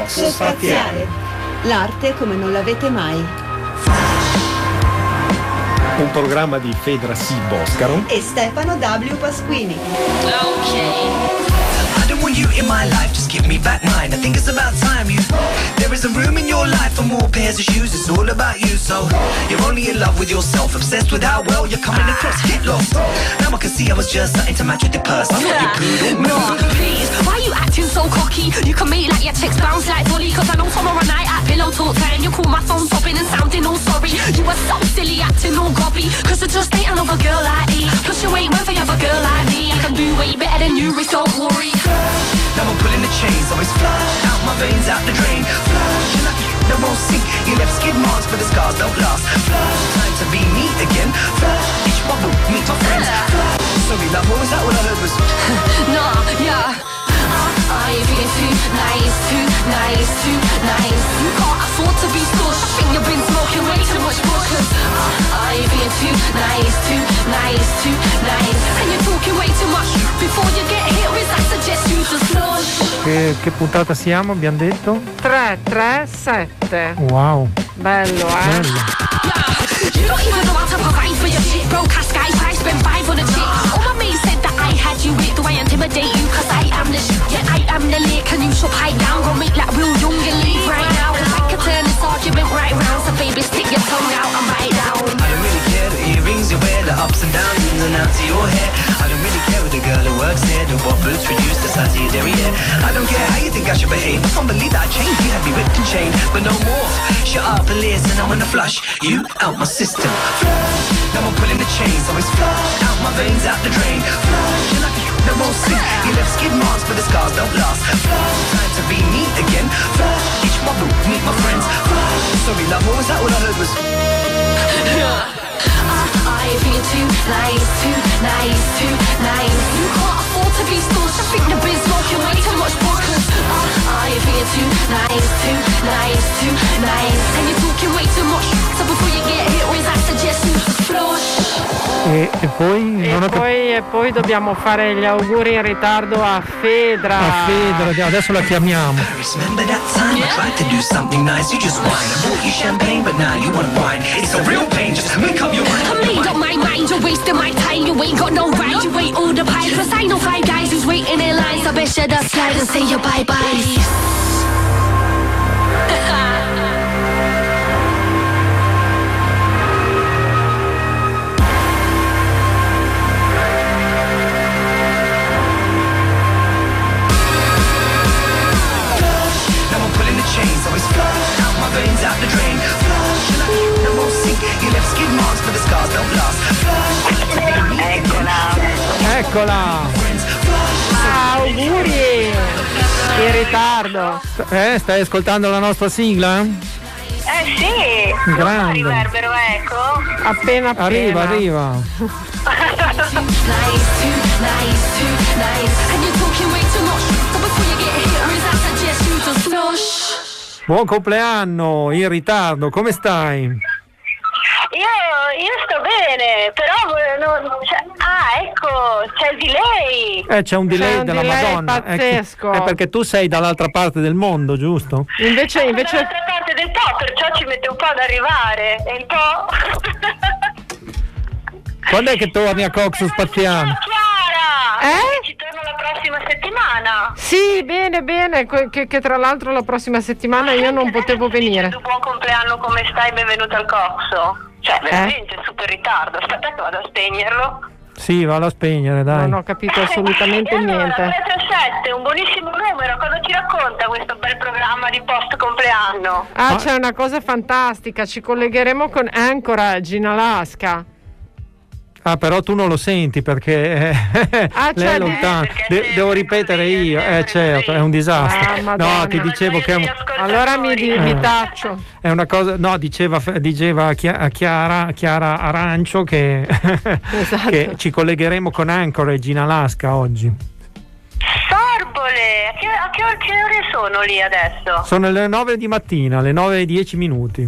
Coxo Spaziale. L'arte come non l'avete mai. Un programma di Fedra C. Boscaro e Stefano W. Pasquini. I don't want you in my life, just give me back mine. I think it's about time you. There is a room in your life for more pairs of shoes. It's all about you, so you're only in love with yourself, obsessed with how well you're coming across. Get lost. Now I can see I was just starting to match with your purse. I'm not your poodle. No, please, why you acting so cocky? You can make like your chicks bounce like volley. Cause I know tomorrow night at pillow talk time you call my phone sobbing and sounding all sorry. You were so silly acting all gobby. Cause I just ain't another girl like me. Plus you ain't worth another girl like me. I can do way better than you, Rick, don't worry. Now I'm pulling the chains, always flush out my veins, out the drain. Flush, and I won't sink. You left skid marks, but the scars don't last. Flush, time to be me again. Flush, each bubble, meet my friends. Flush, sorry love, what was that? What I heard was nah, yeah. Are you being too nice, too nice, too nice? You can't afford to be stush. I think you've been smoking way too much bush. Are you being too nice, too nice, too nice? And you're talking way too much. Before you get hit with, I suggest you just flush. Che puntata siamo, abbiamo detto? 337. Wow. Bello, Bello. You don't even know how to provide for your shit. Broke ass guy, I spent 5 on a chick. All my mates said that I had you with. Do I intimidate you? Cause I am the shit. Yeah, I am the lick. And you should pipe down. Go make like real young and leave right now. Cause I could turn this argument right round. So baby, stick your tongue out and bite down. I don't really care the earrings you wear, the ups and downs, ins and outs of your hair. I don't really care with the girl who works there, the what boots reduce the size of your derriere. I don't care how you think I should behave. I can't believe that I changed. You had me whipped and chained, but no more. Shut up and listen, I'm gonna flush you out my system. Flush, now I'm pulling the chains, always flush out my veins, out the drain. Flush, and I won't sink. You left skid marks, but the scars don't last. Flush, time to be me again. Flush, each bubble, meet my friends. Flush, sorry love, what was that? What I heard was Are you being too nice, too nice, too nice? You can't afford to be stush. I think you've been smoking way too much bush. Are you being too nice, too nice, too nice? And you're talking way too much. So before you get hit with, I suggest you just flush. E poi? E poi dobbiamo fare gli auguri in ritardo a Fedra. A Fedra, adesso la chiamiamo. Remember that time I tried to do something nice, you just whine. I bought you champagne, but now you want wine. It's a real pain, just make up your mind. I made up my mind, you're wasting my time. You ain't got no right, you ain't all the pie. Plus I know 5 guys who's waiting in line. So I bet you just slide and say your bye-bye. Chains always flush out my veins, out the drain. Flush, and I won't sink. You left skid marks, but the scars don't last. Flush, eccola. Auguri in ritardo. Stai ascoltando la nostra sigla? Sì. Grande. Riverbero, ecco. Appena. Arriva. Buon compleanno in ritardo, come stai? Io sto bene, però ecco, c'è il delay. C'è un delay della Madonna. Pazzesco. È perché tu sei dall'altra parte del mondo, giusto? Invece dall'altra parte del po', perciò ci mette un po' ad arrivare. E un po'. Quando è che torni a Coxo Spaziale? Chiara! Ci torno la prossima settimana. Sì, bene, che tra l'altro la prossima settimana io non potevo venire. Buon compleanno, come stai? Benvenuto al Coxo. Cioè, veramente super ritardo. Aspetta che vado a spegnerlo. Sì, vado a spegnere, dai. Non ho capito assolutamente niente. 337, un buonissimo numero. Cosa ci racconta questo bel programma di post compleanno? C'è una cosa fantastica. Ci collegheremo con Anchorage in Alaska. Però tu non lo senti perché lei è lontana. Devo ripetere io, certo, è un disastro. No, ti dicevo che allora mi taccio. È una cosa, no, diceva Chiara Arancio che, esatto. che ci collegheremo con Anchorage in Alaska oggi. Sorbole, a che ore sono lì adesso? Sono le 9 di mattina, le 9:10.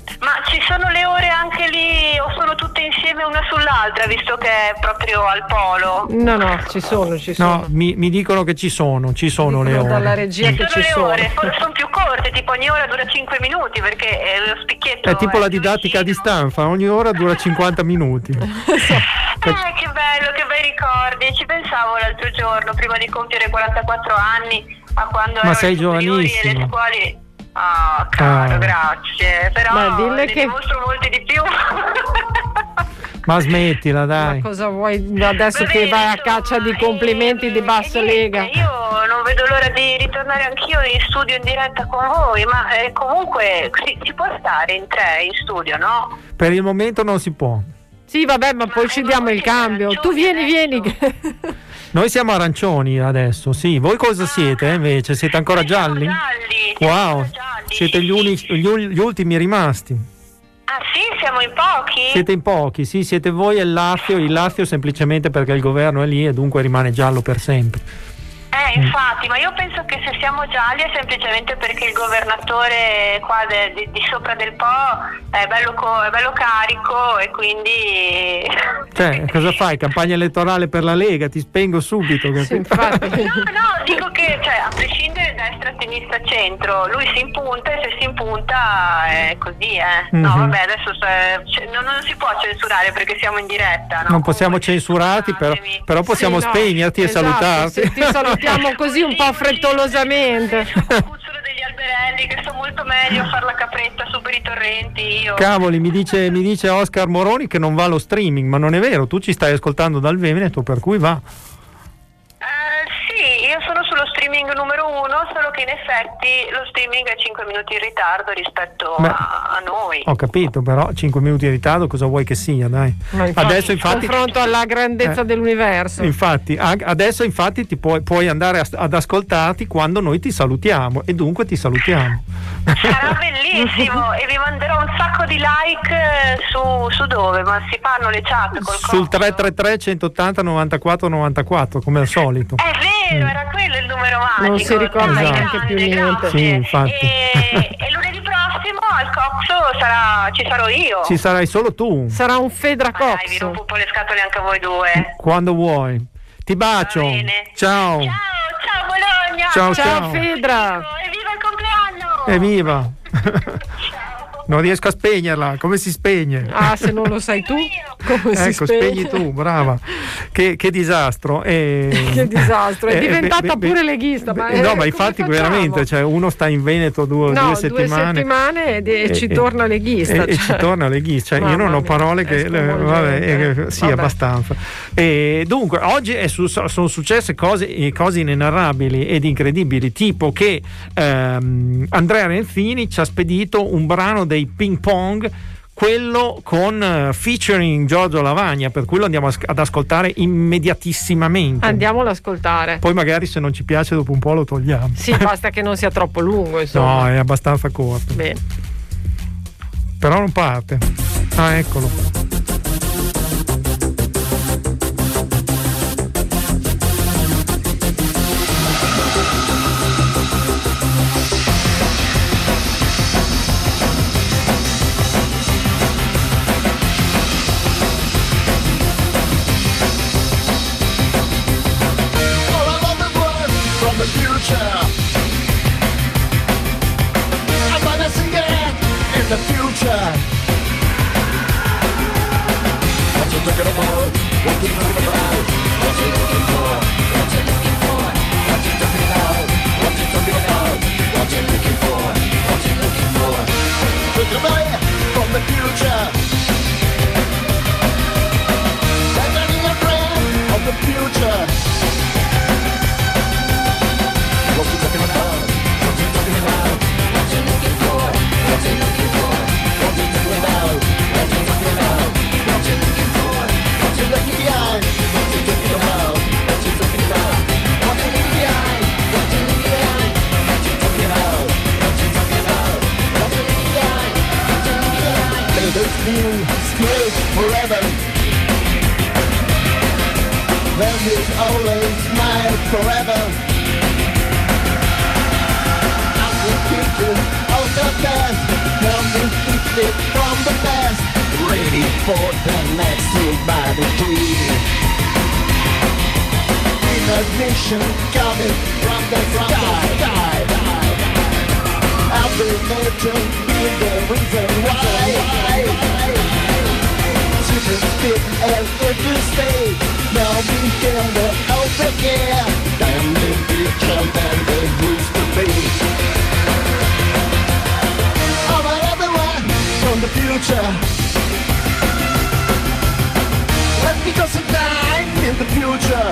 Ma ci sono le ore anche lì o sono tutte insieme una sull'altra, visto che è proprio al polo? No, ci sono. No, mi dicono che ci sono le ore. Dalla regia che ci sono. Le ore sono più corte, tipo ogni ora dura 5 minuti perché lo spicchietto è tipo la didattica a distanza, ogni ora dura 50 minuti. Che bello, che bei ricordi. Ci pensavo l'altro giorno, prima di compiere 44 anni, a quando ero sei alle superiori e le giovanissimo. scuole. Ah, caro, grazie. Però dille ne che dimostro molti di più. Ma smettila, dai. Ma cosa vuoi adesso che vai a caccia di complimenti di bassa lega? Io non vedo l'ora di ritornare anch'io in studio in diretta con voi, ma comunque si può stare in 3 in studio, no? Per il momento non si può. Sì, vabbè, ma poi ci diamo il cambio. Tu vieni. Noi siamo arancioni adesso, sì. Voi cosa siete invece? Siete ancora gialli? Wow, siete gli ultimi rimasti. Ah sì, siamo in pochi? Siete in pochi, sì, siete voi e il Lazio semplicemente perché il governo è lì e dunque rimane giallo per sempre. Infatti, ma io penso che se siamo gialli è semplicemente perché il governatore qua di sopra del Po è bello carico e quindi... Cioè, cosa fai? Campagna elettorale per la Lega? Ti spengo subito. Sì, infatti. No, dico che a prescindere destra, sinistra, centro, lui si impunta e se si impunta è così, No, vabbè, adesso non si può censurare perché siamo in diretta, no? Non possiamo censurarti, però possiamo spegnerti e salutarti. Ti salutiamo così un po' frettolosamente. Cucciolo degli alberelli che sto molto meglio a far la capretta su per i torrenti io. Cavoli, mi dice Oscar Moroni che non va allo streaming, ma non è vero, tu ci stai ascoltando dal Veneto, per cui va. Sì, io sono sullo streaming numero 1, solo che in effetti lo streaming è 5 minuti in ritardo rispetto a noi. Ho capito, però 5 minuti in ritardo cosa vuoi che sia, dai. Adesso infatti confronto alla grandezza dell'universo. Infatti, adesso ti puoi andare ad ascoltarti quando noi ti salutiamo e dunque ti salutiamo. Sarà bellissimo e vi manderò un sacco di like su dove? Ma si fanno le chat col sul 333 180 94 94 come al solito. È vero, era quello il numero magico. Non si ricorda neanche più niente. Sì, infatti. E lunedì prossimo al Coxo ci sarò io. Ci sarai solo tu. Sarà un Fedra Cox. Dai, vi rompo un po' le scatole anche a voi due. Quando vuoi. Ti bacio. Va bene. Ciao. Ciao Bologna. Ciao Fedra. Evviva il compleanno. Evviva. Non riesco a spegnerla, come si spegne? Ah, se non lo sai tu, come si spegne? Spegni tu, brava. Che disastro. Che disastro, è diventata pure leghista. Ma infatti veramente, cioè, uno sta in Veneto due settimane e ci torna leghista. E ci torna leghista. Cioè, io non ho parole che sì, abbastanza. E dunque, oggi sono successe cose inenarrabili ed incredibili, tipo che Andrea Renzini ci ha spedito un brano dei Ping Pong, quello con featuring Giorgio Lavagna, per cui lo andiamo ad ascoltare immediatissimamente. Andiamolo ad ascoltare. Poi magari se non ci piace dopo un po' lo togliamo. Sì, basta che non sia troppo lungo, insomma. No, è abbastanza corto. Bene. Però non parte. Ah, eccolo. The future. What you looking about? What you looking about? What you looking for? What you looking for? What you talking about? What you talking about? What you looking for? What you looking for? Looking away from the future. Standing a friend of the future. What you talking about? What you talking about? What you looking for? What you looking for? What you talking about? What you talking about? What you looking for? What you looking behind? What you talking about? What you talking about? What you looking behind? What you looking behind? What you talking about? What you talking about? What you looking behind? What you looking behind? May those new stay forever. Then this always smile forever. Out the future, out the past, come and fix it sport and next week by the tree. Ignition coming from the sky. Affirmation is the reason why. Super speed as if you stay. Now we can the open again. Damn the future than they used to be. All right, everyone from the future. Let me go some time in the future.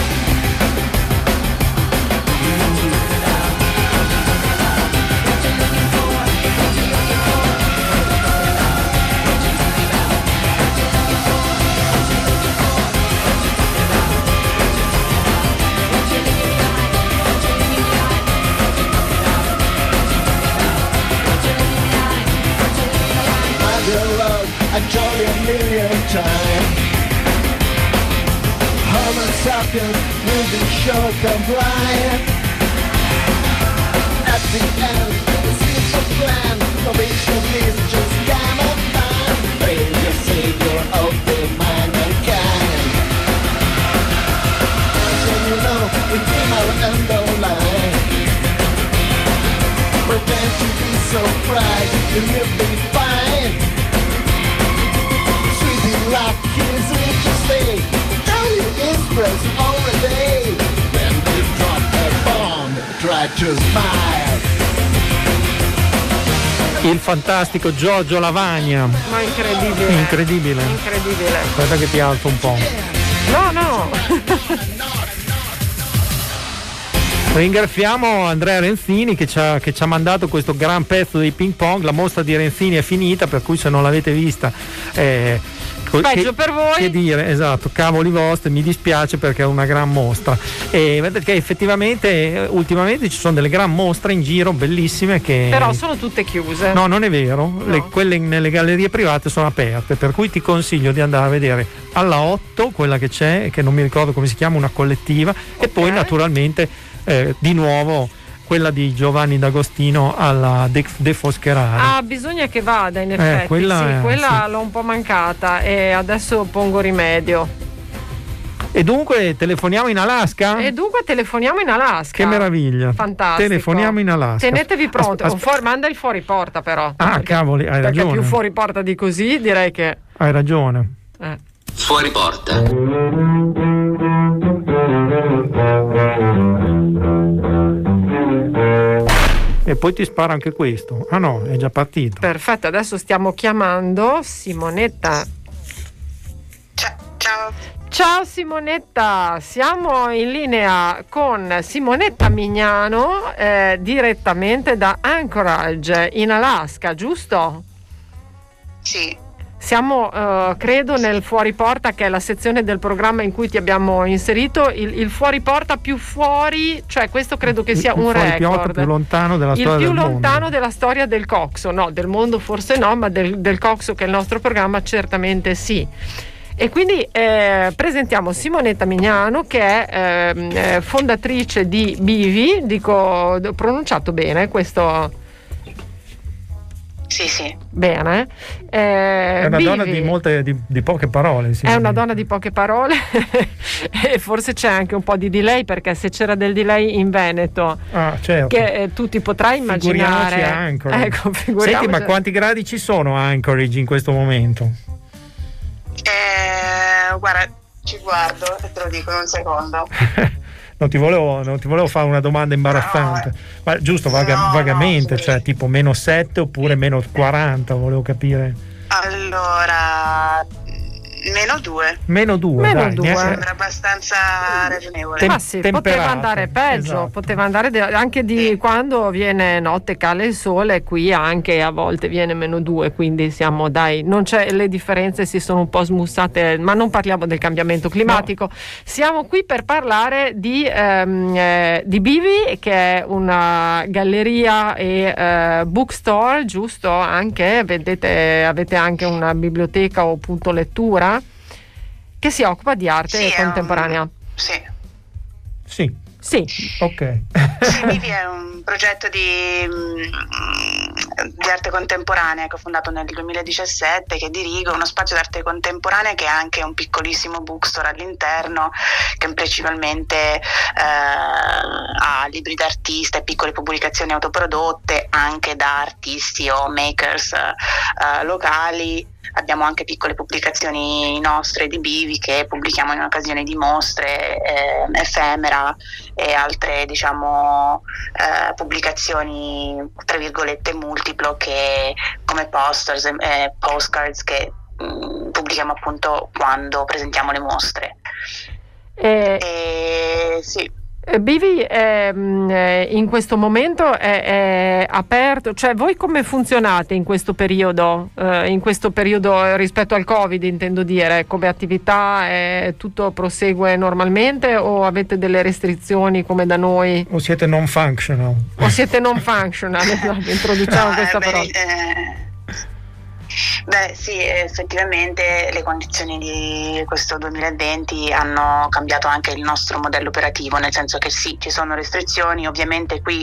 I told you a million times. Homo sapiens will be show compliant. At the end, the simple plan, salvation is just kind of fun. Praise the savior of the mankind. So you know, we came out and don't lie. Pretend to be so bright, and you'll be fine. Life is interesting. Tell you express already. Then you drop a bomb, try to smile. Il fantastico Giorgio Lavagna. Ma incredibile. Incredibile. Aspetta che ti alzo un po'. No. Ringraziamo Andrea Renzini che ci ha mandato questo gran pezzo di ping pong. La mostra di Renzini è finita, per cui se non l'avete vista peggio per voi. Che dire, esatto, cavoli vostri, mi dispiace perché è una gran mostra. E vedete che effettivamente ultimamente ci sono delle gran mostre in giro bellissime che però sono tutte chiuse. No, non è vero, no. Quelle nelle gallerie private sono aperte, per cui ti consiglio di andare a vedere alla 8 quella che c'è, che non mi ricordo come si chiama, una collettiva, okay. E poi naturalmente di nuovo quella di Giovanni D'Agostino alla De Foscherari. Bisogna che vada in effetti, quella sì. L'ho un po' mancata e adesso pongo rimedio. E dunque telefoniamo in Alaska? Che meraviglia. Fantastico. Telefoniamo in Alaska. Tenetevi pronti. Manda il fuori porta però. Cavoli, hai ragione. Perché più fuori porta di così direi che... Hai ragione. Fuori porta. E poi ti spara anche questo. Ah no, è già partito. Perfetto, adesso stiamo chiamando Simonetta. Ciao Simonetta, siamo in linea con Simonetta Mignano direttamente da Anchorage in Alaska, giusto? Sì. Siamo credo nel fuori porta, che è la sezione del programma in cui ti abbiamo inserito il fuori porta più fuori, cioè questo credo che sia un record. Il più lontano della storia del mondo. Il più lontano della storia del Coxo, no, del mondo forse no, ma del Coxo, che è il nostro programma, certamente sì. E quindi presentiamo Simonetta Mignano, che è fondatrice di Bivi, ho pronunciato bene questo? Sì. Bene. È una donna di poche parole. È una donna di poche parole e forse c'è anche un po' di delay, perché se c'era del delay in Veneto, certo. Che tu ti potrai immaginare. Figuriamoci Anchorage. Ecco, figuriamoci. Senti, ma quanti gradi ci sono a Anchorage in questo momento? Guarda, ci guardo e te lo dico in un secondo. Non ti volevo fare una domanda imbarazzante, ma giusto vagamente, cioè tipo -7 oppure -40, volevo capire. Allora, -2. -2, dai, sembra abbastanza ragionevole. Ma sì, poteva andare peggio, esatto. Poteva andare anche di quando viene notte, cala il sole, qui anche a volte viene -2, quindi non c'è, le differenze si sono un po' smussate, ma non parliamo del cambiamento climatico. No. Siamo qui per parlare di Bivi, che è una galleria e bookstore, giusto? Anche avete anche una biblioteca o punto lettura che si occupa di arte contemporanea. Sì. Ok. Bivi è un progetto di di arte contemporanea che ho fondato nel 2017, che dirigo, uno spazio di arte contemporanea che ha anche un piccolissimo bookstore all'interno, che principalmente ha libri d'artista e piccole pubblicazioni autoprodotte anche da artisti o makers locali. Abbiamo anche piccole pubblicazioni nostre di Bivi che pubblichiamo in occasione di mostre, ephemera e altre pubblicazioni tra virgolette multiplo, che come postcards che pubblichiamo appunto quando presentiamo le mostre. Sì. Bivi in questo momento è aperto, cioè voi come funzionate in questo periodo rispetto al Covid, intendo dire, come attività tutto prosegue normalmente o avete delle restrizioni come da noi? O siete non functional? Esatto, introduciamo questa parola. Beh sì, effettivamente le condizioni di questo 2020 hanno cambiato anche il nostro modello operativo, nel senso che sì, ci sono restrizioni, ovviamente qui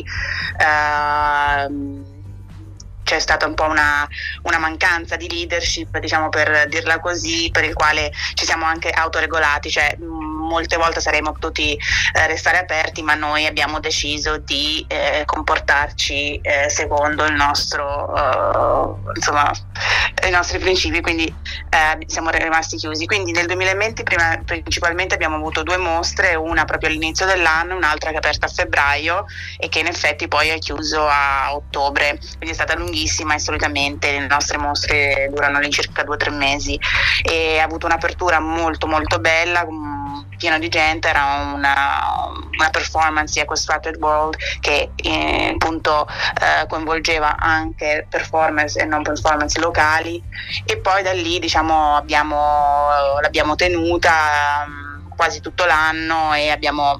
c'è stata un po' una mancanza di leadership, diciamo, per dirla così, per il quale ci siamo anche autoregolati, cioè molte volte saremmo potuti restare aperti, ma noi abbiamo deciso di comportarci secondo il nostro i nostri principi, quindi siamo rimasti chiusi. Quindi nel 2020 principalmente abbiamo avuto 2 mostre, una proprio all'inizio dell'anno, un'altra che è aperta a febbraio e che in effetti poi è chiuso a ottobre, quindi è stata lunghissima e solitamente le nostre mostre durano all'incirca 2-3 mesi, e ha avuto un'apertura molto molto bella, pieno di gente. Era una performance di Equestrated World che appunto coinvolgeva anche performance e non performance locali, e poi da lì l'abbiamo tenuta quasi tutto l'anno e abbiamo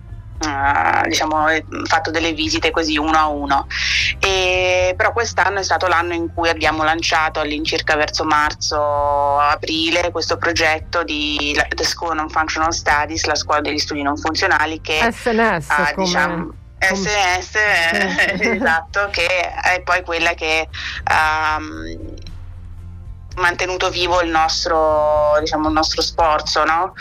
fatto delle visite così uno a uno. Però quest'anno è stato l'anno in cui abbiamo lanciato all'incirca verso marzo-aprile questo progetto di The School of Non-Functional Studies, la scuola degli studi non funzionali, che SNS SNS esatto, che è poi quella che ha mantenuto vivo il nostro sforzo, no?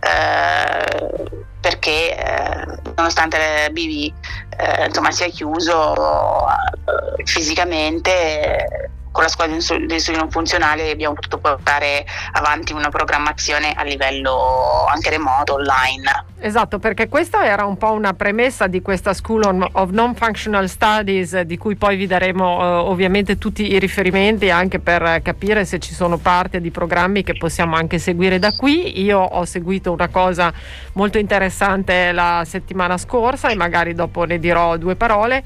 Perché nonostante Bivi sia chiuso fisicamente, con la scuola dei studi non funzionali abbiamo potuto portare avanti una programmazione a livello anche remoto, online. Esatto, perché questa era un po' una premessa di questa School of Non-Functional Studies, di cui poi vi daremo ovviamente tutti i riferimenti anche per capire se ci sono parti di programmi che possiamo anche seguire da qui. Io ho seguito una cosa molto interessante la settimana scorsa e magari dopo ne dirò 2 parole.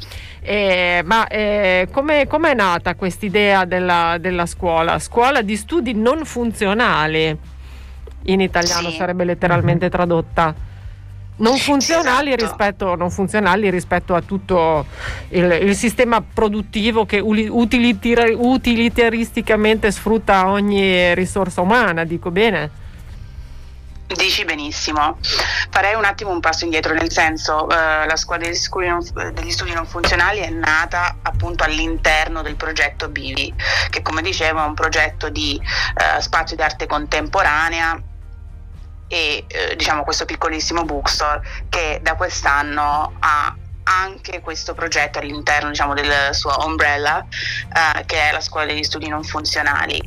Come è nata quest'idea della scuola di studi non funzionali? In italiano sarebbe letteralmente tradotta. Non funzionali, esatto. rispetto a tutto il sistema produttivo che utilitaristicamente sfrutta ogni risorsa umana, dico bene? Dici benissimo. Farei un attimo un passo indietro, nel senso la scuola degli studi non funzionali è nata appunto all'interno del progetto Bivi, che come dicevo è un progetto di spazio di arte contemporanea e questo piccolissimo bookstore che da quest'anno ha anche questo progetto all'interno del suo umbrella, che è la scuola degli studi non funzionali.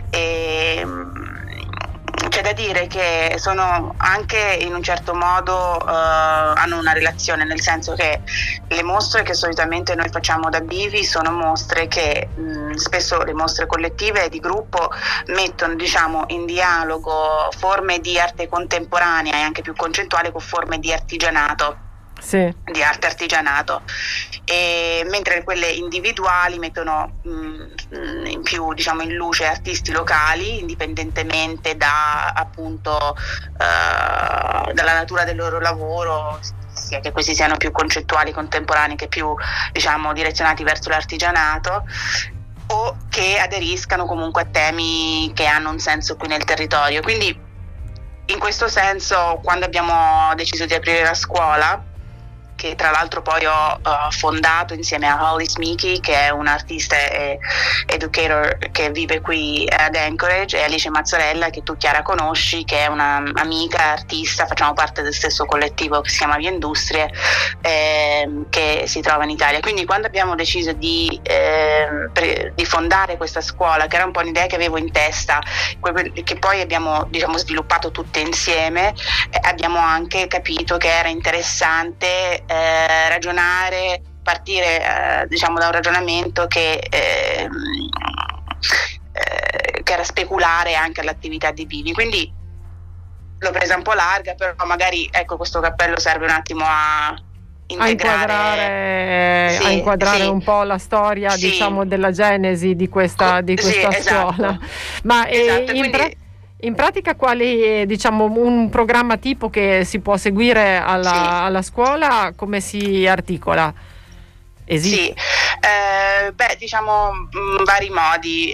C'è da dire che sono anche in un certo modo hanno una relazione, nel senso che le mostre che solitamente noi facciamo da Bivi sono mostre che spesso, le mostre collettive di gruppo, mettono in dialogo forme di arte contemporanea e anche più concettuale con forme di artigianato. Sì. Di arte artigianato, e mentre quelle individuali mettono in più in luce artisti locali, indipendentemente da appunto dalla natura del loro lavoro, sia che questi siano più concettuali, contemporanei, che più direzionati verso l'artigianato, o che aderiscano comunque a temi che hanno un senso qui nel territorio. Quindi in questo senso, quando abbiamo deciso di aprire la scuola, che tra l'altro poi ho fondato insieme a Holly Smeaky, che è un'artista e educator che vive qui ad Anchorage, e Alice Mazzarella, che tu Chiara conosci, che è un'amica artista, facciamo parte del stesso collettivo che si chiama Via Industrie, che si trova in Italia. Quindi quando abbiamo deciso di fondare questa scuola, che era un po' un'idea che avevo in testa, che poi abbiamo sviluppato tutte insieme, abbiamo anche capito che era interessante ragionare, partire da un ragionamento che era speculare anche all'attività di Vivi. Quindi l'ho presa un po' larga, però magari questo cappello serve un attimo a inquadrare un po' la storia, della genesi di questa scuola. Esatto. Ma in pratica quali, un programma tipo che si può seguire alla scuola, come si articola? Esiste? Sì, vari modi.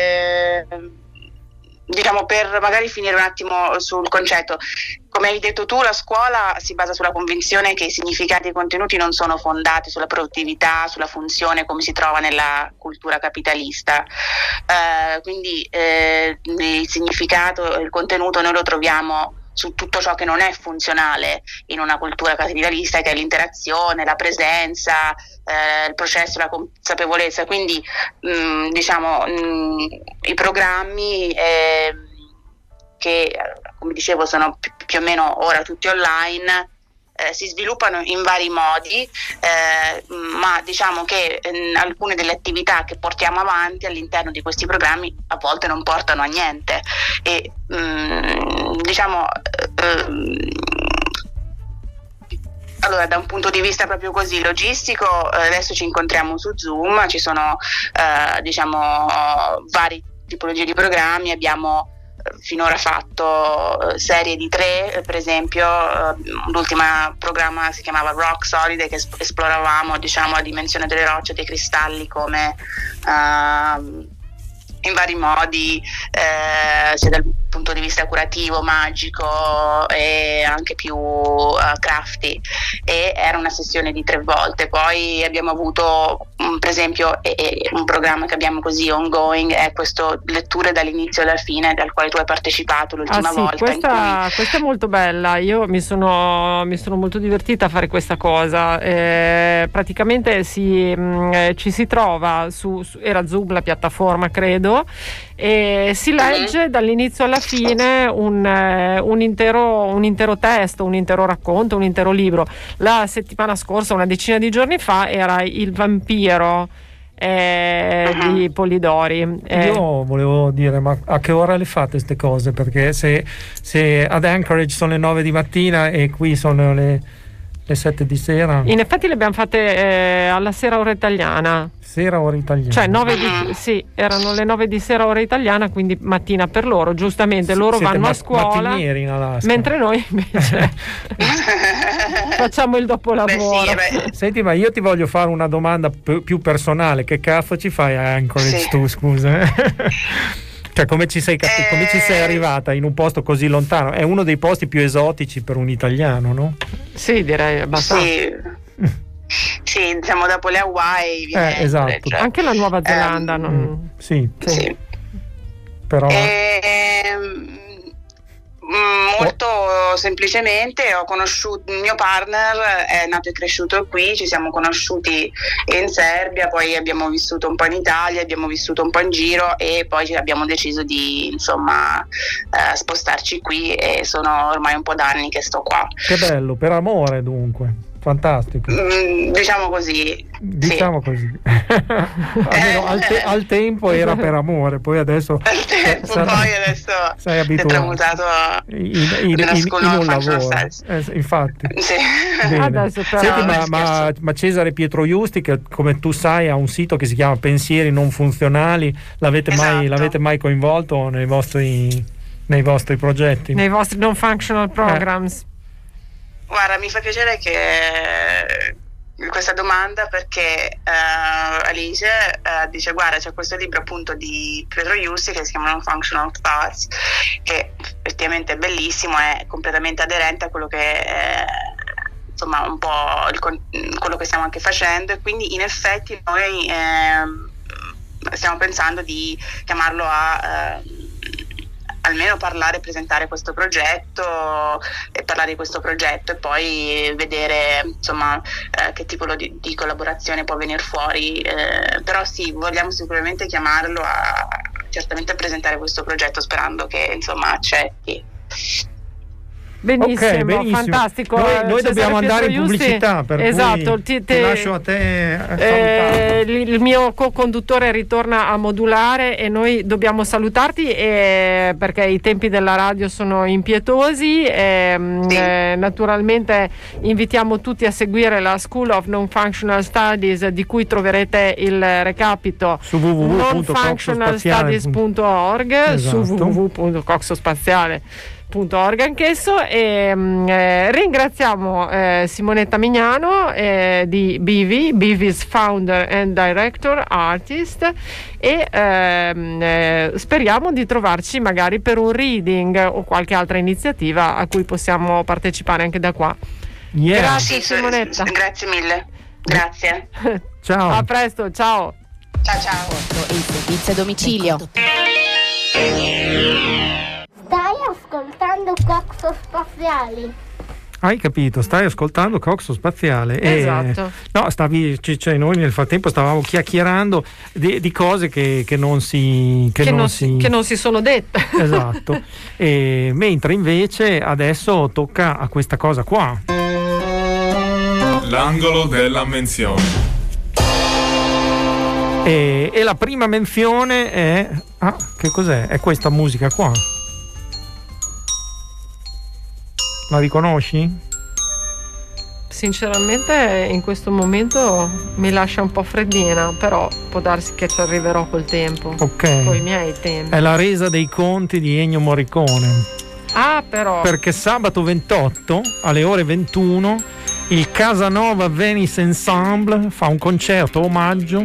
Per magari finire un attimo sul concetto, come hai detto tu, la scuola si basa sulla convinzione che i significati e i contenuti non sono fondati sulla produttività, sulla funzione come si trova nella cultura capitalista. Quindi il significato, il contenuto noi lo troviamo su tutto ciò che non è funzionale in una cultura capitalista, che è l'interazione, la presenza, il processo, la consapevolezza. Quindi i programmi che, come dicevo, sono più o meno ora tutti online, si sviluppano in vari modi, ma diciamo che alcune delle attività che portiamo avanti all'interno di questi programmi a volte non portano a niente, e allora, da un punto di vista proprio così logistico, adesso ci incontriamo su Zoom, ci sono varie tipologie di programmi. Abbiamo finora fatto serie di 3, per esempio l'ultimo programma si chiamava Rock Solid, che esploravamo la dimensione delle rocce, dei cristalli, come in vari modi, sia dal punto di vista curativo, magico e anche più crafty, e era una sessione di 3 volte. Poi abbiamo avuto per esempio un programma che abbiamo così ongoing, è questo letture dall'inizio alla fine, dal quale tu hai partecipato l'ultima volta. Questa è molto bella, io mi sono molto divertita a fare questa cosa. Praticamente ci si trova era Zoom la piattaforma, credo, e si legge dall'inizio alla fine un intero testo, un intero racconto, un intero libro. La settimana scorsa, una decina di giorni fa, era Il vampiro di Polidori. Io volevo dire, ma a che ora le fate queste cose? Perché se ad Anchorage sono le 9 di mattina e qui sono le 7 di sera. In effetti le abbiamo fatte alla sera ora italiana. Sera ora italiana. Cioè erano le 9 di sera ora italiana, quindi mattina per loro. Giustamente loro vanno a scuola, in Alaska, mentre noi invece facciamo il dopolavoro. Senti, ma io ti voglio fare una domanda più personale. Che cazzo ci fai a Anchorage tu, scusa? Cioè, come ci sei arrivata in un posto così lontano? È uno dei posti più esotici per un italiano, no? Sì, direi abbastanza. Sì, dopo le Hawaii. Esatto. Anche la Nuova Zelanda. Sì. Però molto semplicemente ho conosciuto il mio partner, è nato e cresciuto qui, ci siamo conosciuti in Serbia, poi abbiamo vissuto un po' in Italia, abbiamo vissuto un po' in giro, e poi abbiamo deciso di spostarci qui, e sono ormai un po' d'anni che sto qua. Che bello, per amore dunque. Fantastico. Diciamo così. Almeno al tempo era per amore, poi adesso sei abituato, è tramutato in un lavoro. Infatti. Adesso però... Senti, ma Cesare Pietro Justi, che come tu sai ha un sito che si chiama Pensieri non funzionali, l'avete mai coinvolto nei vostri progetti? Nei vostri non functional programs? Guarda, mi fa piacere che questa domanda, perché Alice dice: guarda, c'è questo libro appunto di Pietro Justi che si chiama Non Functional Thoughts, che effettivamente è bellissimo, è completamente aderente a quello che insomma un po' quello che stiamo anche facendo, e quindi in effetti noi stiamo pensando di chiamarlo a almeno parlare, presentare questo progetto e parlare di questo progetto, e poi vedere insomma che tipo di collaborazione può venire fuori, però sì, vogliamo sicuramente chiamarlo certamente a presentare questo progetto, sperando che insomma accetti. Benissimo, Okay, benissimo. Fantastico. Noi dobbiamo andare in pubblicità, per esatto, cui ti lascio a te salutare. il mio co-conduttore ritorna a modulare e noi dobbiamo salutarti perché i tempi della radio sono impietosi. Naturalmente invitiamo tutti a seguire la School of Non-Functional Studies, di cui troverete il recapito su www.nonfunctionalstudies.org, esatto. su www.coxospaziale.org anch'esso, e ringraziamo Simonetta Mignano di Bivi's founder and director artist, e speriamo di trovarci magari per un reading o qualche altra iniziativa a cui possiamo partecipare anche da qua. Grazie Simonetta. Grazie mille, grazie. Ciao. A presto, ciao. Ciao. Il servizio a domicilio. Stai ascoltando Coxo Spaziali. Hai capito, stai ascoltando Coxo Spaziale. Esatto. Noi nel frattempo stavamo chiacchierando di cose che non si sono dette. Esatto. Mentre invece adesso tocca a questa cosa qua. L'angolo della menzione. E la prima menzione è... che cos'è? È questa musica qua. La riconosci? Sinceramente in questo momento mi lascia un po' freddina, però può darsi che ci arriverò col tempo. Ok. Con i miei tempi. È la resa dei conti di Ennio Morricone. Però. Perché sabato 28 alle ore 21 il Casanova Venice Ensemble fa un concerto omaggio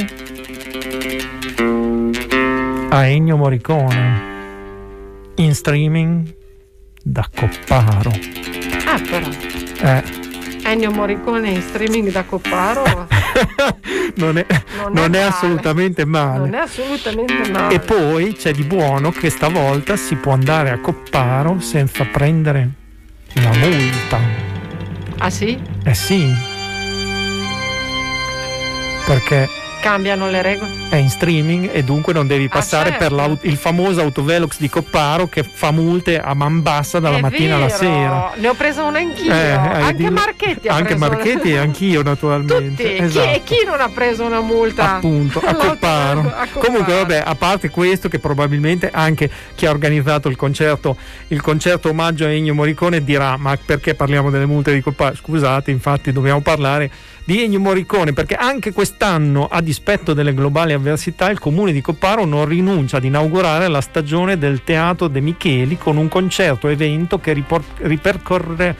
a Ennio Morricone in streaming da Copparo. Però Ennio Morricone in streaming da Copparo non è assolutamente male. Non è assolutamente male. E poi c'è di buono che stavolta si può andare a Copparo senza prendere la multa. Ah sì? Sì, perché cambiano le regole. È in streaming e dunque non devi passare certo. per il famoso autovelox di Copparo che fa multe a man bassa dalla mattina alla sera. Ne ho presa una anch'io. Anche Marchetti ha preso Marchetti e anch'io naturalmente. Tutti. Esatto. Chi non ha preso una multa? Appunto, a Copparo. Comunque vabbè, a parte questo, che probabilmente anche chi ha organizzato il concerto omaggio a Ennio Morricone dirà: ma perché parliamo delle multe di Copparo? Scusate, infatti dobbiamo parlare di Ennio Morricone, perché anche quest'anno, a dispetto delle globali avversità, il comune di Copparo non rinuncia ad inaugurare la stagione del Teatro De Micheli con un concerto evento che ripercorrerà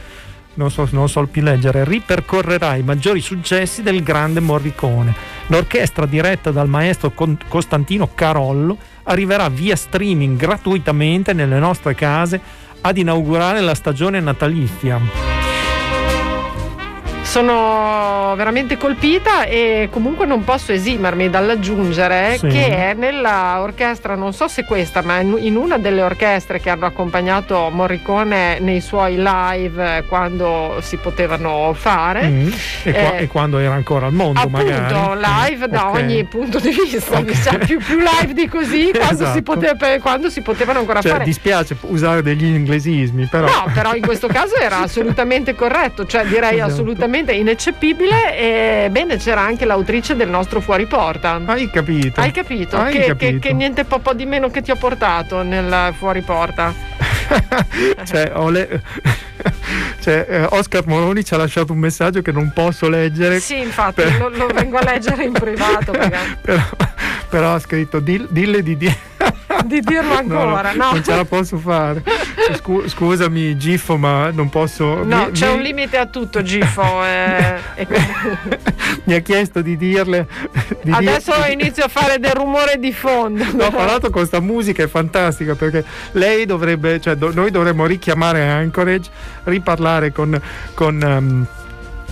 i maggiori successi del grande Morricone. L'orchestra, diretta dal maestro Costantino Carollo, arriverà via streaming gratuitamente nelle nostre case ad inaugurare la stagione natalizia. Sono veramente colpita e comunque non posso esimermi dall'aggiungere che nella orchestra, non so se questa, ma in una delle orchestre che hanno accompagnato Morricone nei suoi live quando si potevano fare e quando era ancora al mondo, appunto, magari live da ogni punto di vista, diciamo, più live di così quando si potevano ancora fare. Dispiace usare degli inglesismi, però però in questo caso era assolutamente corretto, cioè direi assolutamente ineccepibile. E bene, c'era anche l'autrice del nostro Fuori Porta. Hai capito? Che niente po' di meno che ti ho portato nel Fuori Porta. Oscar Moroni ci ha lasciato un messaggio che non posso leggere. Sì, infatti lo vengo a leggere in privato però ha scritto dille di dirlo ancora. No, non ce la posso fare. Scusami Giffo, ma non posso. C'è un limite a tutto, Giffo. Mi ha chiesto di dirle. Adesso inizio a fare del rumore di fondo. No, tra l'altro con sta musica è fantastica, perché lei dovrebbe, noi dovremmo richiamare Anchorage, riparlare con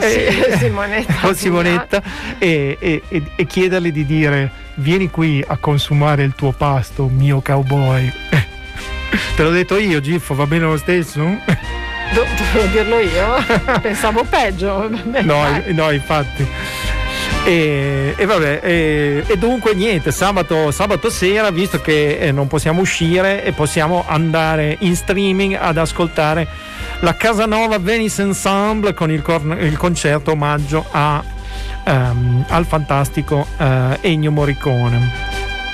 Simonetta e chiedergli di dire: vieni qui a consumare il tuo pasto, mio cowboy. Te l'ho detto io, Giffo, va bene lo stesso? Dovevo dirlo io? Pensavo peggio. No, infatti. E vabbè, e dunque niente, sabato sera, visto che non possiamo uscire, e possiamo andare in streaming ad ascoltare la Casanova Venice Ensemble con il concerto omaggio al fantastico Ennio Morricone.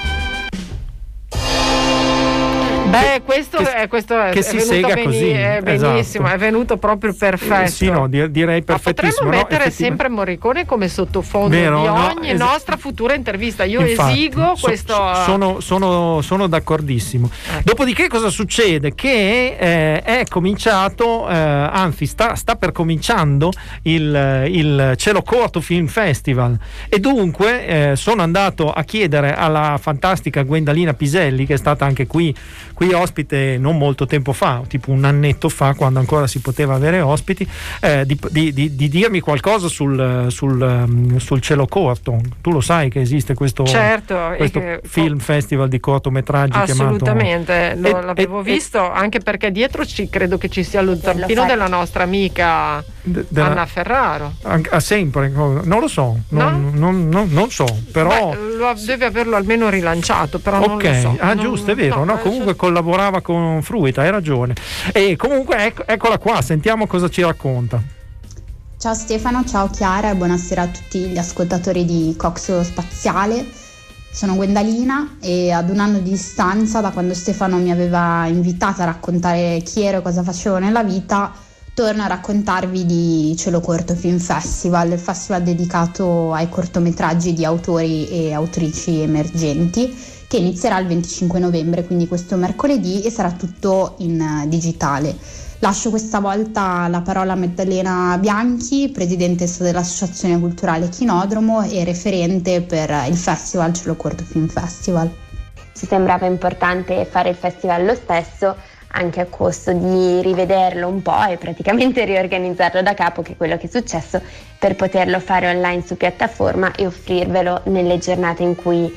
Beh, questo che si sega così, è benissimo, esatto. È venuto proprio perfetto. Sì, no, direi perfettissimo. Ma potremmo mettere sempre Morricone come sottofondo di ogni nostra futura intervista. Io esigo questo. Sono d'accordissimo. Dopodiché cosa succede? Che è cominciato, anzi sta per cominciando il Cielo Corto Film Festival, e dunque sono andato a chiedere alla fantastica Gwendalina Piselli, che è stata anche qui ospite non molto tempo fa, tipo un annetto fa, quando ancora si poteva avere ospiti, di dirmi qualcosa sul Cielo Corto. Tu lo sai che esiste questo film festival di cortometraggi? Assolutamente, l'avevo visto, anche perché dietro credo che ci sia lo zampino della nostra amica Anna Ferraro. Sempre, non lo so, non so, però deve averlo almeno rilanciato, però non lo so. Giusto, è vero, comunque collaborava con Fruita, hai ragione. E comunque eccola qua, sentiamo cosa ci racconta. Ciao Stefano, ciao Chiara e buonasera a tutti gli ascoltatori di Coxo Spaziale. Sono Gwendalina e ad un anno di distanza da quando Stefano mi aveva invitata a raccontare chi ero e cosa facevo nella vita, torno a raccontarvi di Cielo Corto Film Festival, il festival dedicato ai cortometraggi di autori e autrici emergenti, che inizierà il 25 novembre, quindi questo mercoledì, e sarà tutto in digitale. Lascio questa volta la parola a Maddalena Bianchi, presidentessa dell'Associazione Culturale Chinodromo e referente per il festival Cielo Corto Film Festival. Ci sembrava importante fare il festival lo stesso, anche a costo di rivederlo un po' e praticamente riorganizzarlo da capo, che è quello che è successo, per poterlo fare online su piattaforma e offrirvelo nelle giornate in cui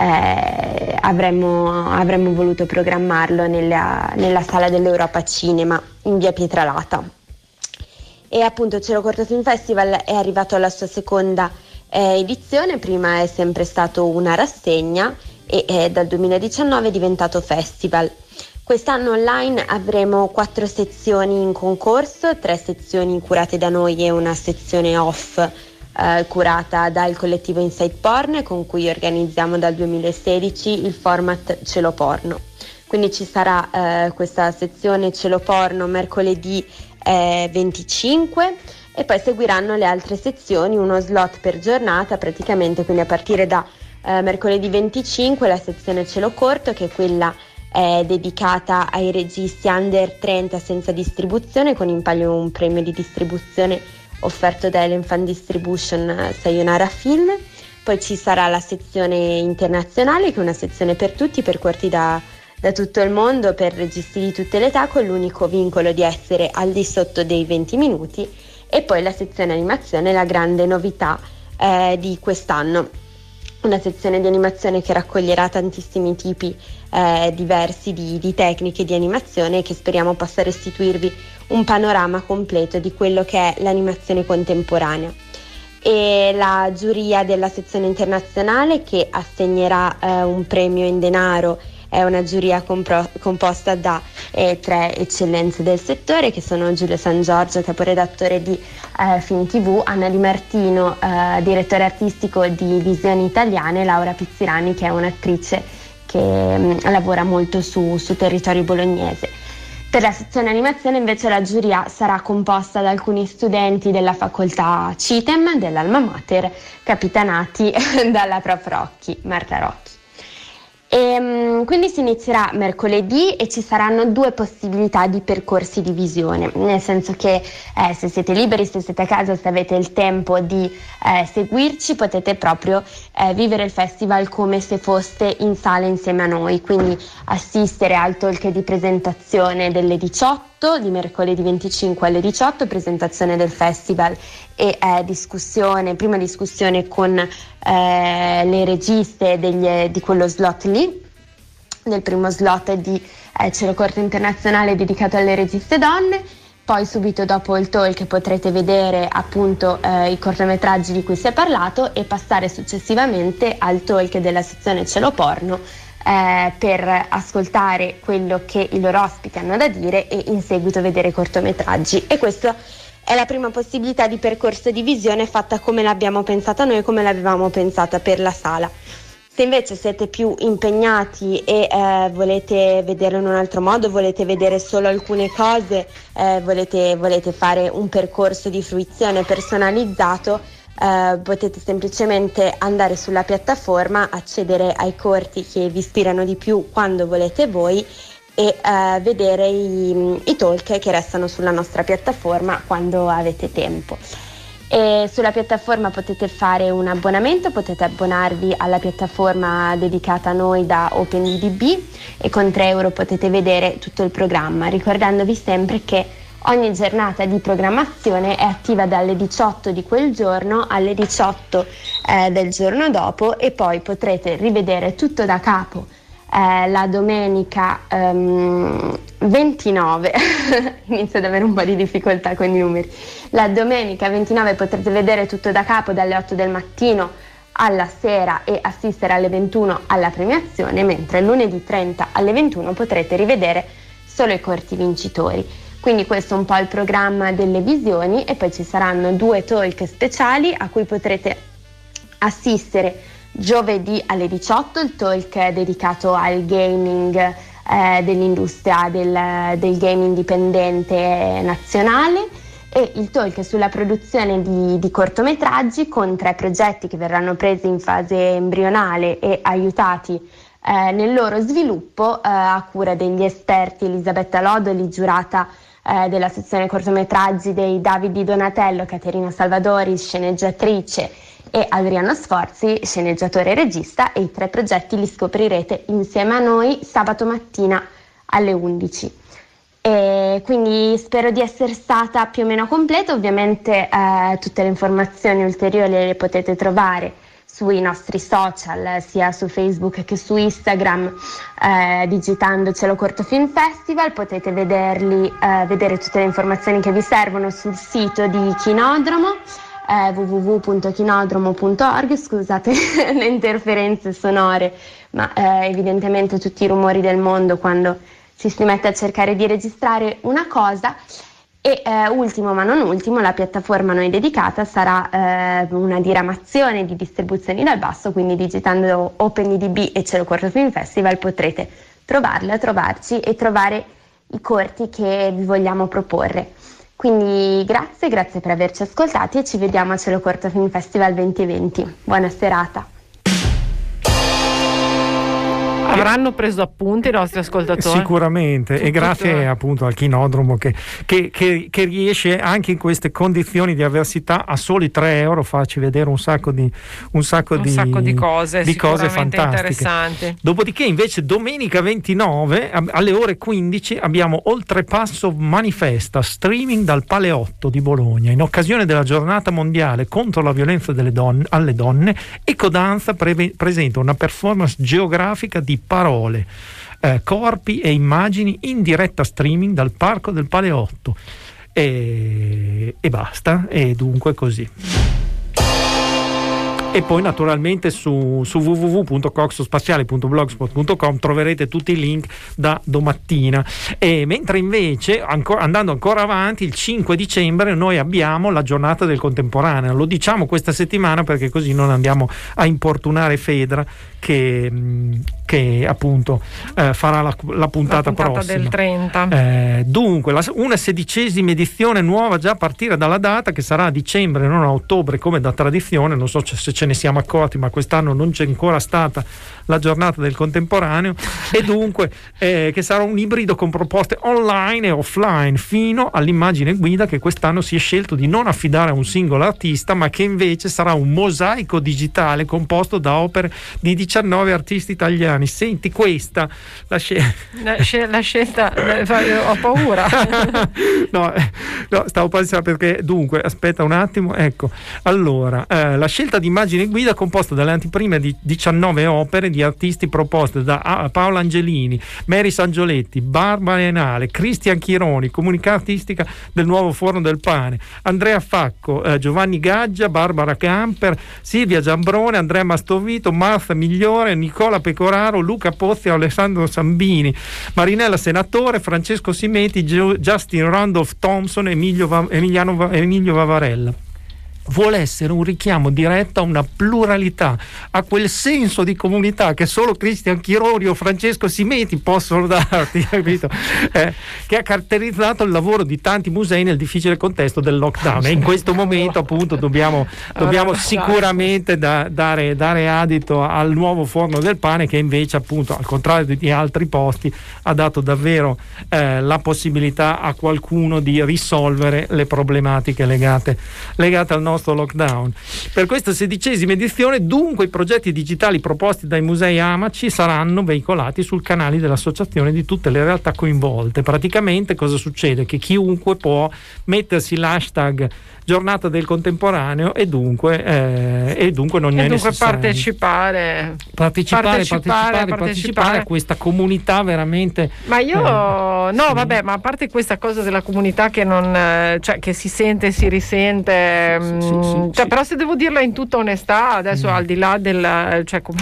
avremmo voluto programmarlo nella sala dell'Europa Cinema in via Pietralata. E appunto Cielo Corto Film Festival è arrivato alla sua seconda edizione. Prima è sempre stato una rassegna e dal 2019 è diventato festival. Quest'anno online avremo 4 sezioni in concorso, 3 sezioni curate da noi e una sezione off curata dal collettivo Inside Porn, con cui organizziamo dal 2016 il format Cielo Porno. Quindi ci sarà questa sezione Cielo Porno mercoledì 25 e poi seguiranno le altre sezioni, uno slot per giornata praticamente, quindi a partire da mercoledì 25 la sezione Cielo Corto, che è quella dedicata ai registi under 30 senza distribuzione, con in palio un premio di distribuzione offerto da Elephant Distribution Sayonara Film. Poi ci sarà la sezione internazionale, che è una sezione per tutti, per corti da tutto il mondo, per registi di tutte le età, con l'unico vincolo di essere al di sotto dei 20 minuti. E poi la sezione animazione, la grande novità di quest'anno. Una sezione di animazione che raccoglierà tantissimi tipi diversi di tecniche di animazione, che speriamo possa restituirvi un panorama completo di quello che è l'animazione contemporanea. E la giuria della sezione internazionale, che assegnerà un premio in denaro, è una giuria composta da 3 eccellenze del settore, che sono Giulio San Giorgio, caporedattore di Film TV, Anna Di Martino, direttore artistico di Visioni Italiane, e Laura Pizzirani, che è un'attrice che lavora molto su territorio bolognese. Per la sezione animazione invece la giuria sarà composta da alcuni studenti della facoltà CITEM dell'Alma Mater, capitanati dalla prof Rocchi, Marta Rocchi. E quindi si inizierà mercoledì e ci saranno 2 possibilità di percorsi di visione, nel senso che se siete liberi, se siete a casa, se avete il tempo di seguirci, potete proprio vivere il festival come se foste in sala insieme a noi, quindi assistere al talk di presentazione delle 18, 18, di mercoledì 25 alle 18, presentazione del festival e prima discussione con le registe di quello slot lì. Nel primo slot di Cielo Corto Internazionale dedicato alle registe donne. Poi subito dopo il talk potrete vedere appunto i cortometraggi di cui si è parlato e passare successivamente al talk della sezione Cielo Porno per ascoltare quello che i loro ospiti hanno da dire e in seguito vedere i cortometraggi. E questa è la prima possibilità di percorso di visione fatta come l'abbiamo pensata noi, come l'avevamo pensata per la sala. Se invece siete più impegnati e volete vederlo in un altro modo, volete vedere solo alcune cose, volete fare un percorso di fruizione personalizzato, potete semplicemente andare sulla piattaforma, accedere ai corti che vi ispirano di più quando volete voi e vedere i talk che restano sulla nostra piattaforma quando avete tempo. E sulla piattaforma potete fare un abbonamento, potete abbonarvi alla piattaforma dedicata a noi da OpenDB e con 3 euro potete vedere tutto il programma, ricordandovi sempre che ogni giornata di programmazione è attiva dalle 18 di quel giorno alle 18 del giorno dopo e poi potrete rivedere tutto da capo la domenica 29 inizio ad avere un po' di difficoltà con i numeri. La domenica 29 potrete vedere tutto da capo dalle 8 del mattino alla sera e assistere alle 21 alla premiazione, mentre lunedì 30 alle 21 potrete rivedere solo i corti vincitori. Quindi questo è un po' il programma delle visioni e poi ci saranno 2 talk speciali a cui potrete assistere giovedì alle 18, il talk dedicato al gaming dell'industria del game indipendente nazionale e il talk sulla produzione di cortometraggi con 3 progetti che verranno presi in fase embrionale e aiutati nel loro sviluppo a cura degli esperti Elisabetta Lodoli, giurata della sezione cortometraggi dei Davide Donatello, Caterina Salvadori, sceneggiatrice, e Adriano Sforzi, sceneggiatore e regista, e i 3 progetti li scoprirete insieme a noi sabato mattina alle 11. E quindi spero di essere stata più o meno completa. Ovviamente tutte le informazioni ulteriori le potete trovare sui nostri social, sia su Facebook che su Instagram, digitando Cielo Corto Film Festival. Potete vedere tutte le informazioni che vi servono sul sito di Chinodromo, www.chinodromo.org. Scusate le interferenze sonore, ma evidentemente tutti i rumori del mondo quando ci si mette a cercare di registrare una cosa. E ultimo ma non ultimo, la piattaforma a noi dedicata sarà una diramazione di distribuzioni dal basso, quindi digitando OpenIDB e Cielo Corto Film Festival potrete trovarci e trovare i corti che vi vogliamo proporre. Quindi grazie per averci ascoltati e ci vediamo a Cielo Corto Film Festival 2020. Buona serata. Avranno preso appunti i nostri ascoltatori? Sicuramente, e grazie appunto al Chinodromo che riesce anche in queste condizioni di avversità a soli 3 euro farci vedere un sacco di cose fantastiche, interessanti. Dopodiché invece domenica 29 alle ore 15 abbiamo Oltrepasso Manifesta, streaming dal Paleotto di Bologna in occasione della giornata mondiale contro la violenza alle donne. Ecodanza presenta una performance geografica di parole, corpi e immagini in diretta streaming dal Parco del Paleotto e basta, e dunque così. E poi naturalmente su www.coxospaziale.blogspot.com troverete tutti i link da domattina. E mentre invece andando ancora avanti, il 5 dicembre noi abbiamo la giornata del contemporaneo. Lo diciamo questa settimana perché così non andiamo a importunare Fedra che appunto farà la puntata prossima del 30. Dunque una 16ª edizione nuova già a partire dalla data, che sarà a dicembre, non a ottobre come da tradizione. Non so se ce ne siamo accorti, ma quest'anno non c'è ancora stata la giornata del contemporaneo, e dunque che sarà un ibrido con proposte online e offline, fino all'immagine guida che quest'anno si è scelto di non affidare a un singolo artista, ma che invece sarà un mosaico digitale composto da opere di 19 artisti italiani. contemporanei. Senti questa, la scelta, ho paura. no, stavo pensando perché, dunque, aspetta un attimo, ecco, allora, la scelta di immagine guida è composta dalle anteprime di 19 opere di artisti proposte da Paola Angelini, Mary Sangioletti, Barbara Enale, Cristian Chironi, comunità artistica del Nuovo Forno del Pane, Andrea Facco, Giovanni Gaggia, Barbara Camper, Silvia Giambrone, Andrea Mastovito, Marta Migliore, Nicola Pecoraro, Luca Pozzi, Alessandro Sambini, Marinella Senatore, Francesco Simeti, Justin Randolph Thompson, Emilio Vavarella. Vuole essere un richiamo diretto a una pluralità, a quel senso di comunità che solo Cristian Chironi o Francesco Simeti possono darti, capito? Che ha caratterizzato il lavoro di tanti musei nel difficile contesto del lockdown. E in questo momento appunto dobbiamo sicuramente dare adito al Nuovo Forno del Pane, che invece appunto, al contrario di altri posti, ha dato davvero la possibilità a qualcuno di risolvere le problematiche legate al nostro lockdown. Per questa 16ª edizione, dunque, i progetti digitali proposti dai musei Amaci saranno veicolati sul canale dell'associazione di tutte le realtà coinvolte. Praticamente cosa succede? Che chiunque può mettersi l'hashtag Giornata del Contemporaneo e dunque non è necessario partecipare a questa comunità veramente. Ma io vabbè, ma a parte questa cosa della comunità che non che si sente, si risente, però se devo dirla in tutta onestà, adesso al di là delle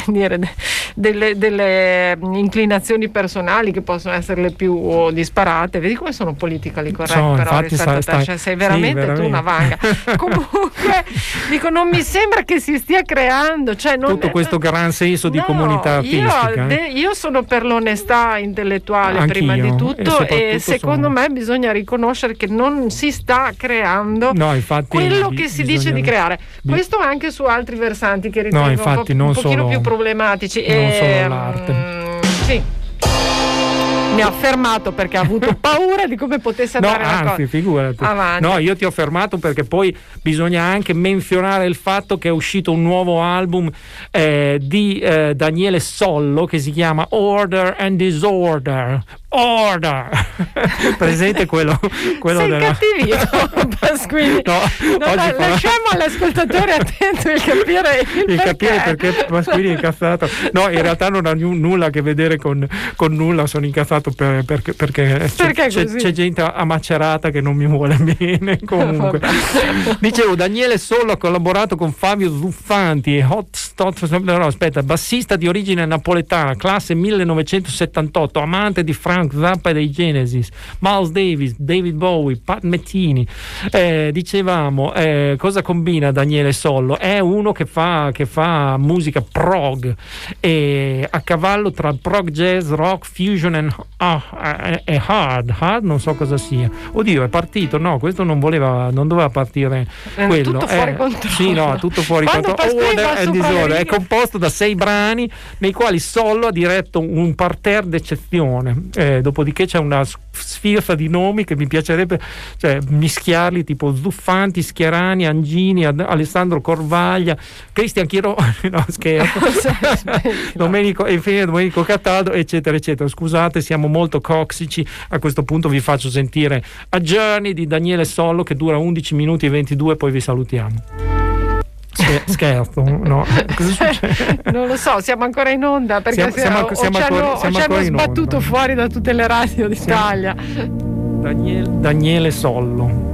inclinazioni personali che possono essere le più disparate, vedi come sono politically correct, però rispetto a te, sei veramente tu una vanga. Comunque dico, non mi sembra che si stia creando tutto questo gran senso di comunità artistica. Io sono per l'onestà intellettuale. Anch'io, prima di tutto, e secondo me bisogna riconoscere che non si sta creando quello che si dice di creare. Questo anche su altri versanti che ritengo un pochino più problematici. Non solo l'arte. Sì. Mi ha fermato perché ha avuto paura di come potesse andare la cosa. Anzi, figurati. Avanti. No, io ti ho fermato perché poi bisogna anche menzionare il fatto che è uscito un nuovo album di Daniele Sollo che si chiama Order and Disorder. Presente quello sei cattivino, Pasquini. Lasciamo all'ascoltatore attento il capire perché Pasquini è incazzato. No, in realtà non ha nulla a che vedere con nulla, sono incazzato perché c'è gente a Macerata che non mi vuole bene. Comunque dicevo, Daniele Sollo ha collaborato con Fabio Zuffanti e bassista di origine napoletana, classe 1978, amante di Frank Zappa e dei Genesis, Miles Davis, David Bowie, Pat Metheny. Dicevamo, cosa combina Daniele Sollo? È uno che fa musica prog, a cavallo tra prog jazz, rock, fusion e hard non so cosa sia. Oddio, è partito, no, questo non doveva partire quello. Tutto fuori controllo. Sì, no, tutto fuori controllo. È composto da 6 brani nei quali Sollo ha diretto un parterre d'eccezione, dopodiché c'è una sfilza di nomi che mi piacerebbe mischiarli, tipo Zuffanti, Schiarani, Angini, Alessandro Corvaglia, Cristian Chironi, no scherzo, Domenico Cataldo, eccetera eccetera. Scusate, siamo molto coxici. A questo punto vi faccio sentire A Journey di Daniele Sollo, che dura 11 minuti e 22, poi vi salutiamo. Scherzo, no? Cosa succede? Non lo so, siamo ancora in onda perché ci hanno sbattuto fuori da tutte le radio d'Italia. Daniele Sollo.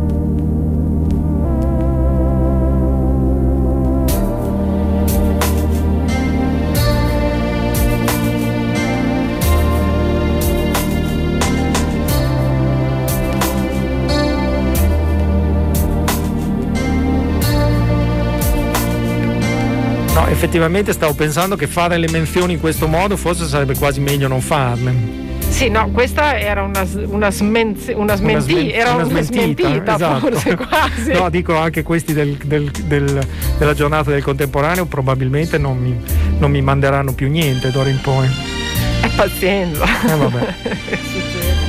Effettivamente stavo pensando che fare le menzioni in questo modo forse sarebbe quasi meglio non farle. Sì, no, questa era una smentita, esatto. Forse quasi. No, dico anche questi della giornata del contemporaneo probabilmente non mi manderanno più niente d'ora in poi. Pazienza. Vabbè. Succede.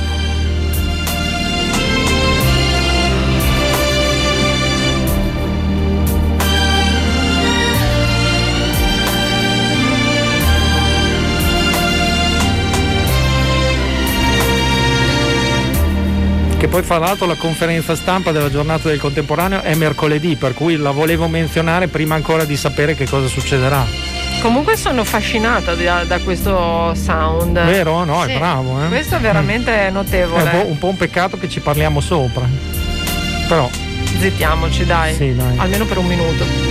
poi fra l'altro la conferenza stampa della giornata del contemporaneo è mercoledì, per cui la volevo menzionare prima ancora di sapere che cosa succederà. Comunque sono affascinata da questo sound. Vero? No, sì, è bravo. Questo è veramente notevole. È un po' un peccato che ci parliamo sopra. Però zittiamoci, dai. Sì, dai. Almeno per un minuto.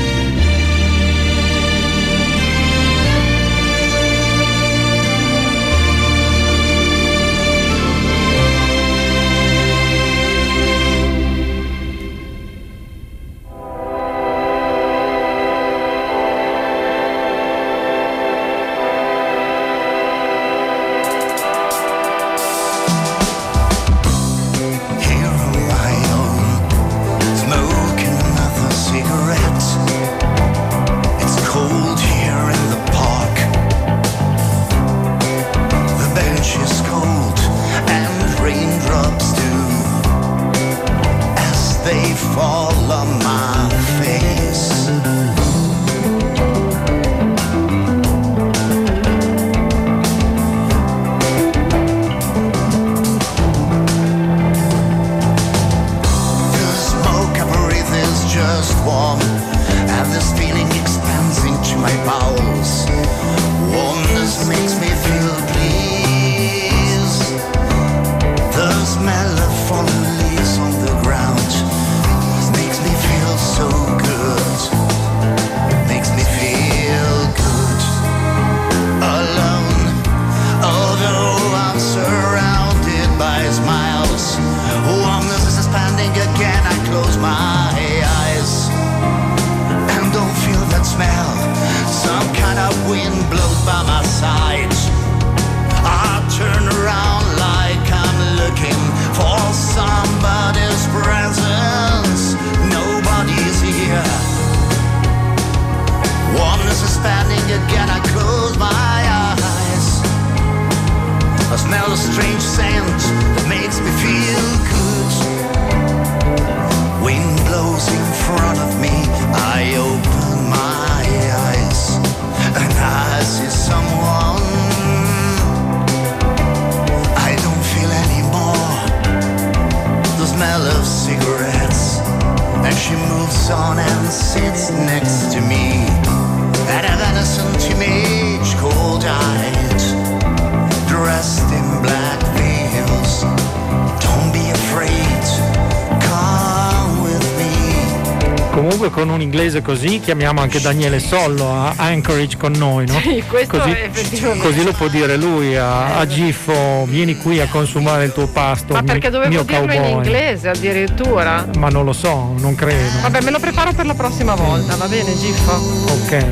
Con un inglese così chiamiamo anche Daniele Sollo a Anchorage con noi, no? Sì, questo così, è effettivamente. Così lo può dire lui a Giffo: vieni qui a consumare il tuo pasto. Ma perché dovevo dirlo cowboy. in inglese addirittura? Ma non lo so, non credo. Vabbè, me lo preparo per la prossima volta, va bene, Giffo? Ok.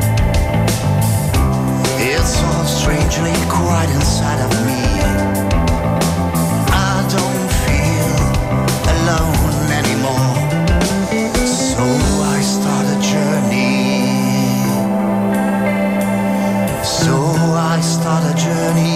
It's all strangely quiet inside of me. I don't feel alone anymore. So I start a journey. So I start a journey.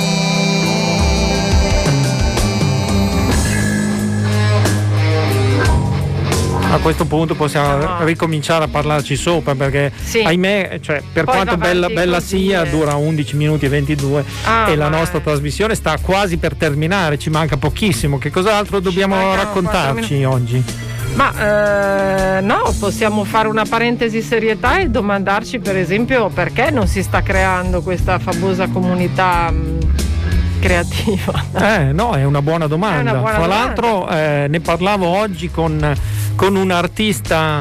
A questo punto possiamo ricominciare a parlarci sopra, perché sì, ahimè, cioè, per poi quanto bella sia, dura 11 minuti e 22 e la nostra trasmissione sta quasi per terminare, ci manca pochissimo. Che cos'altro dobbiamo raccontarci oggi? Ma no, possiamo fare una parentesi serietà e domandarci per esempio perché non si sta creando questa famosa comunità creativa. No, è una buona domanda. Tra l'altro ne parlavo oggi con un artista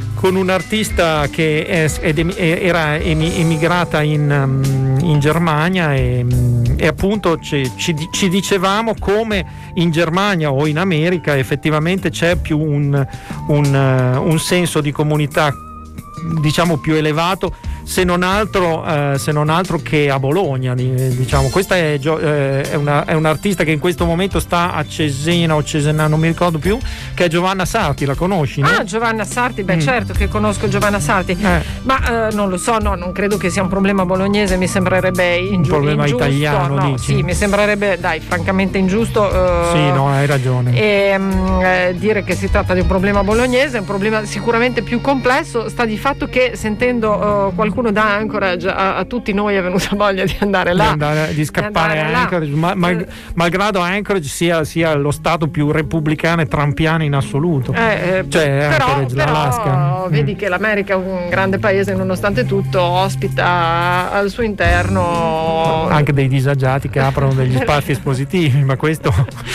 che era emigrata in Germania e appunto ci dicevamo come in Germania o in America effettivamente c'è più un senso di comunità, diciamo, più elevato, se non altro che a Bologna, diciamo. Questa è un artista che in questo momento sta a Cesena o Cesena, non mi ricordo più, che è Giovanna Sarti. La conosci, no? Giovanna Sarti, certo che conosco Giovanna Sarti, ma non lo so, no, non credo che sia un problema bolognese, mi sembrerebbe un problema ingiusto, italiano, no, dici? sì, mi sembrerebbe, francamente ingiusto. Sì, no, hai ragione. E dire che si tratta di un problema bolognese è un problema sicuramente più complesso. Sta di fatto che sentendo qualcuno qualcuno da Anchorage, a tutti noi è venuta voglia di andare là, di scappare a Anchorage, malgrado Anchorage sia lo stato più repubblicano e trumpiano in assoluto, Anchorage, l'Alaska. Vedi che l'America è un grande paese, nonostante tutto ospita al suo interno anche dei disagiati che aprono degli spazi espositivi, ma questo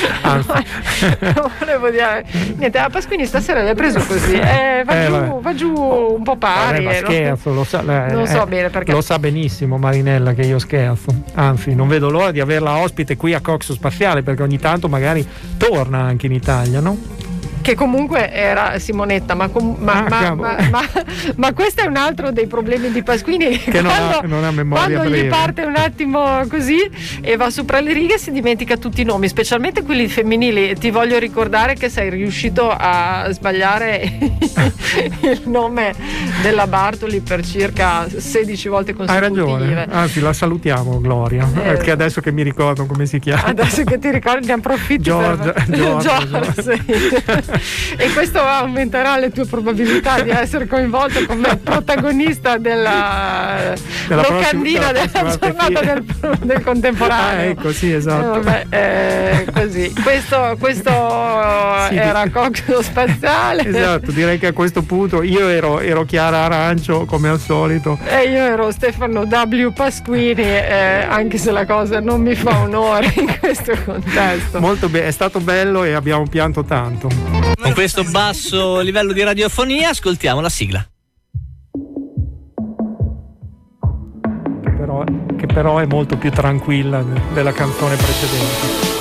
volevo dire niente. Pasquini stasera l'hai preso così, va giù un po' pari, ma scherzo, non so bene perché lo sa benissimo Marinella che io scherzo, anzi non vedo l'ora di averla ospite qui a Coxo Spaziale, perché ogni tanto magari torna anche in Italia, no? Che comunque era Simonetta, ma questo è un altro dei problemi di Pasquini, che non ha memoria quando breve. Gli parte un attimo così e va sopra le righe, si dimentica tutti i nomi, specialmente quelli femminili. Ti voglio ricordare che sei riuscito a sbagliare il nome della Bartoli per circa 16 volte consecutive. Hai ragione, anzi la salutiamo Gloria, perché adesso che mi ricordo come si chiama, adesso che ti ricordi ne approfitti. Giorgia. Sì. E questo aumenterà le tue probabilità di essere coinvolto come protagonista della locandina della giornata del contemporaneo. Ecco, sì, esatto. Così. Questo era Coxo Spaziale. Esatto, direi che a questo punto io ero Chiara Arancio come al solito. E io ero Stefano W. Pasquini, anche se la cosa non mi fa onore in questo contesto. Molto bene, è stato bello e abbiamo pianto tanto. Con questo basso livello di radiofonia ascoltiamo la sigla. Che però è molto più tranquilla della canzone precedente.